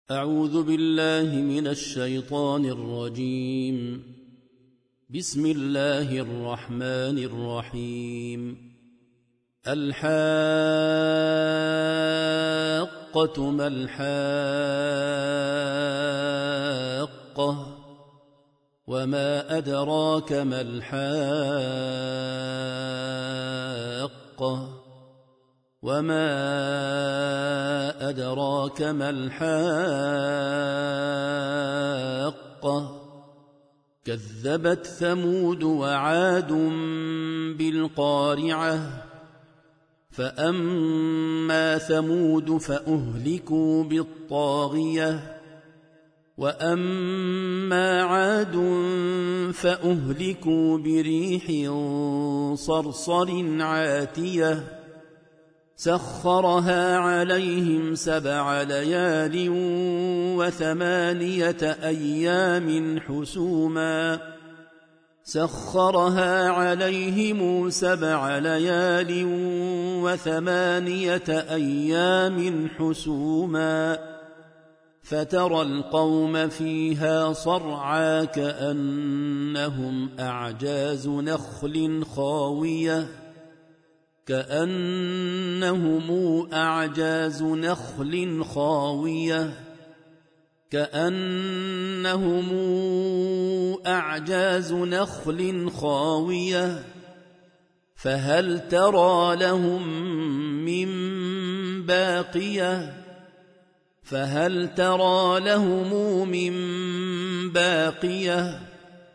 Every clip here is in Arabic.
أعوذ بالله من الشيطان الرجيم. بسم الله الرحمن الرحيم. الحاقة ما الحاقة وما أدراك ما الحاقة وما أدراك ما الحاقة كذبت ثمود وعاد بالقارعة فأما ثمود فأهلكوا بالطاغية وأما عاد فأهلكوا بريح صرصر عاتية سخرها عليهم 7 ليال و8 أيام حسوما سخرها عليهم 7 ليال و8 أيام حسوما فترى القوم فيها صرعى كأنهم أعجاز نخل خاوية فهل ترى لهم من باقية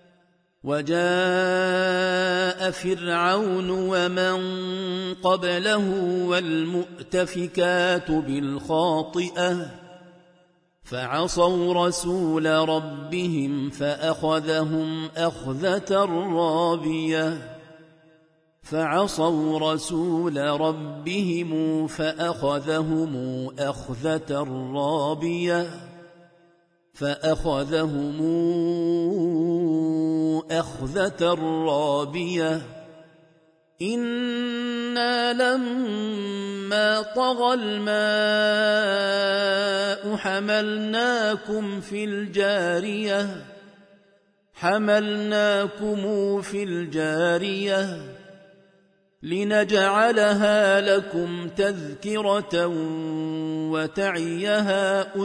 وجاء فرعون ومن قبله والمؤتفكات بالخاطئة فعصوا رسول ربهم فأخذهم أخذة رابية إنا لما طغى الماء حملناكم في الجارية لنجعلها لكم تذكرة وتعيها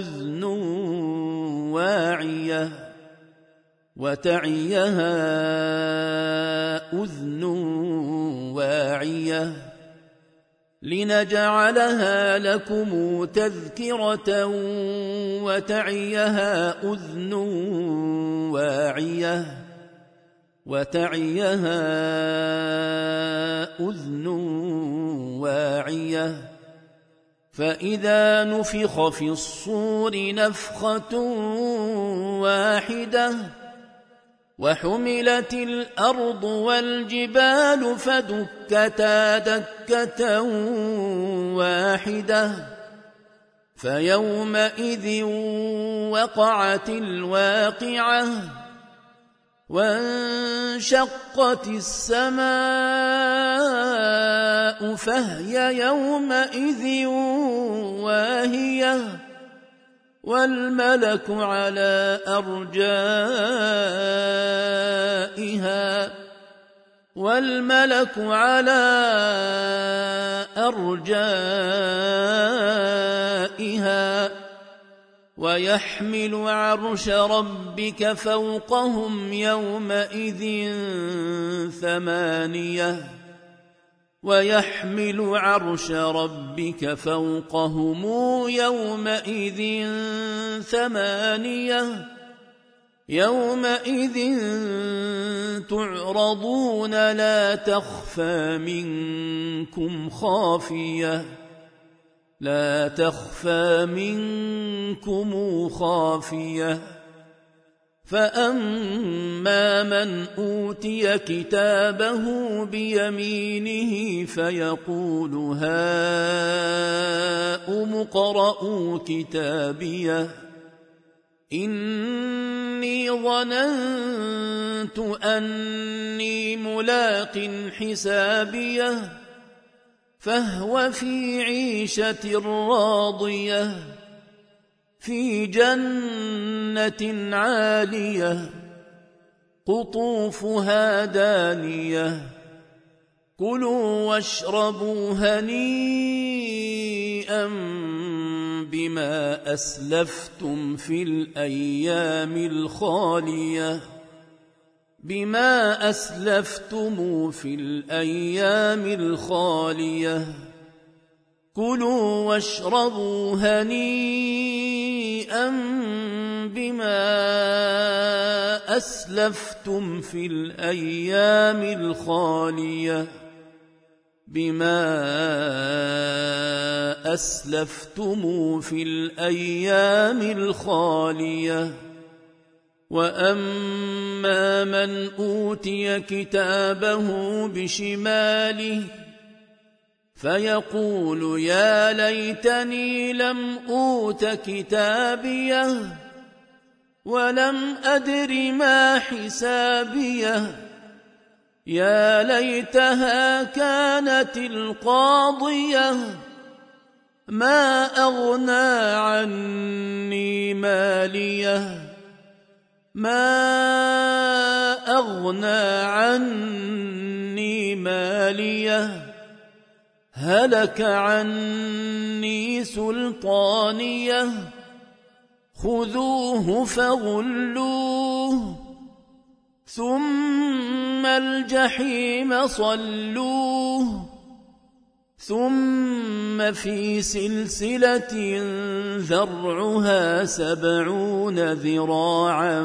أذن واعية فإذا نفخ في الصور نفخة واحدة وحملت الأرض والجبال فدكتا دكة واحدة فيومئذ وقعت الواقعة وانشقت السماء فهي يومئذ واهية والملك على أرجائها ويحمل عرش ربك فوقهم يومئذ 8 يومئذ تعرضون لا تخفى منكم خافية فأما من أوتي كتابه بيمينه فيقول هاؤم اقرءوا كتابيه إني ظننت أني ملاق حسابيه فهو في عيشة راضية في جنة عالية قطوفها دانية كلوا واشربوا هنيئا بما أسلفتم في الأيام الخالية بما أسلفتم في الأيام الخالية كلوا واشربوا هنيئا بما أسلفتم في الأيام الخالية بما أسلفتم في الأيام الخالية وأما من أوتي كتابه بشماله فيقول يا ليتني لم أوت كتابيه ولم أدر ما حسابيه يا ليتها كانت القاضية ما أغنى عني ماليه ما أغنى عني ماليه هلك عني سلطانيه خذوه فغلوه ثم الجحيم صلوه ثم في سلسلة ذرعها 70 ذراعا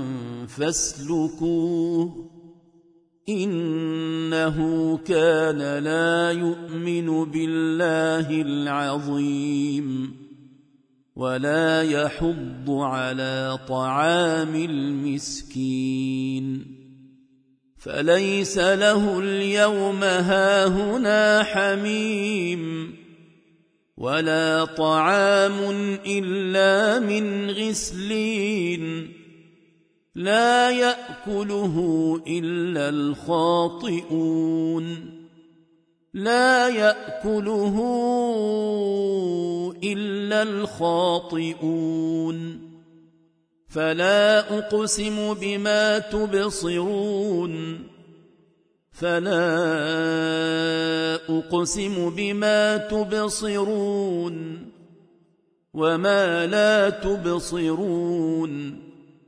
فاسلكوه إنه كان لا يؤمن بالله العظيم ولا يحض على طعام المسكين فليس له اليوم هاهنا حميم ولا طعام إلا من غسلين لا يأكله إلا الخاطئون لا يأكله إلا الخاطئون فلا أقسم بما تبصرون فلا أقسم بما تبصرون وما لا تبصرون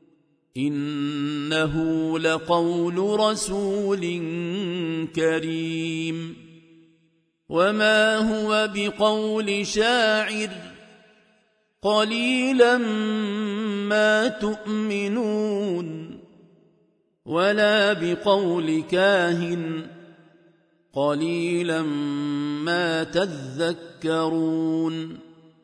إنه لقول رسول كريم وما هو بقول شاعر قليلا ما تؤمنون ولا بقول كاهن قليلا ما تذكرون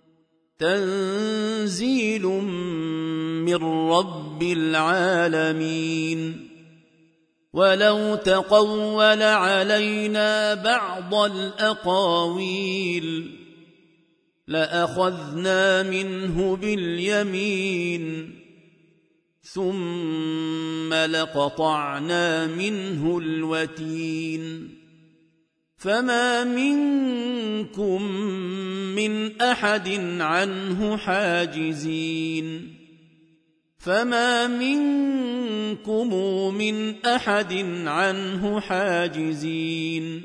تنزيل من رب العالمين ولو تقول علينا بعض الأقاويل لأخذنا منه باليمين ثم لقطعنا منه الوتين فما منكم من أحد عنه حاجزين فما منكم من أحد عنه حاجزين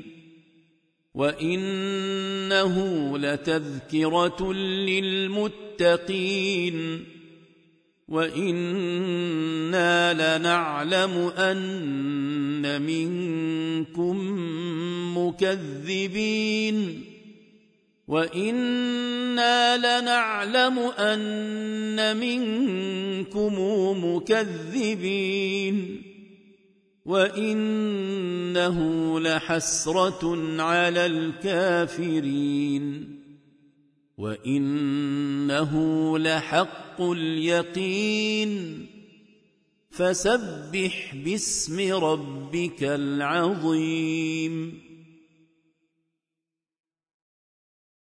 وإنه لتذكرة للمتقين وإنا لنعلم أن منكم مكذبين وإنا لنعلم أن منكم مكذبين وإنه لحسرة على الكافرين وإنه لحق اليقين فسبح باسم ربك العظيم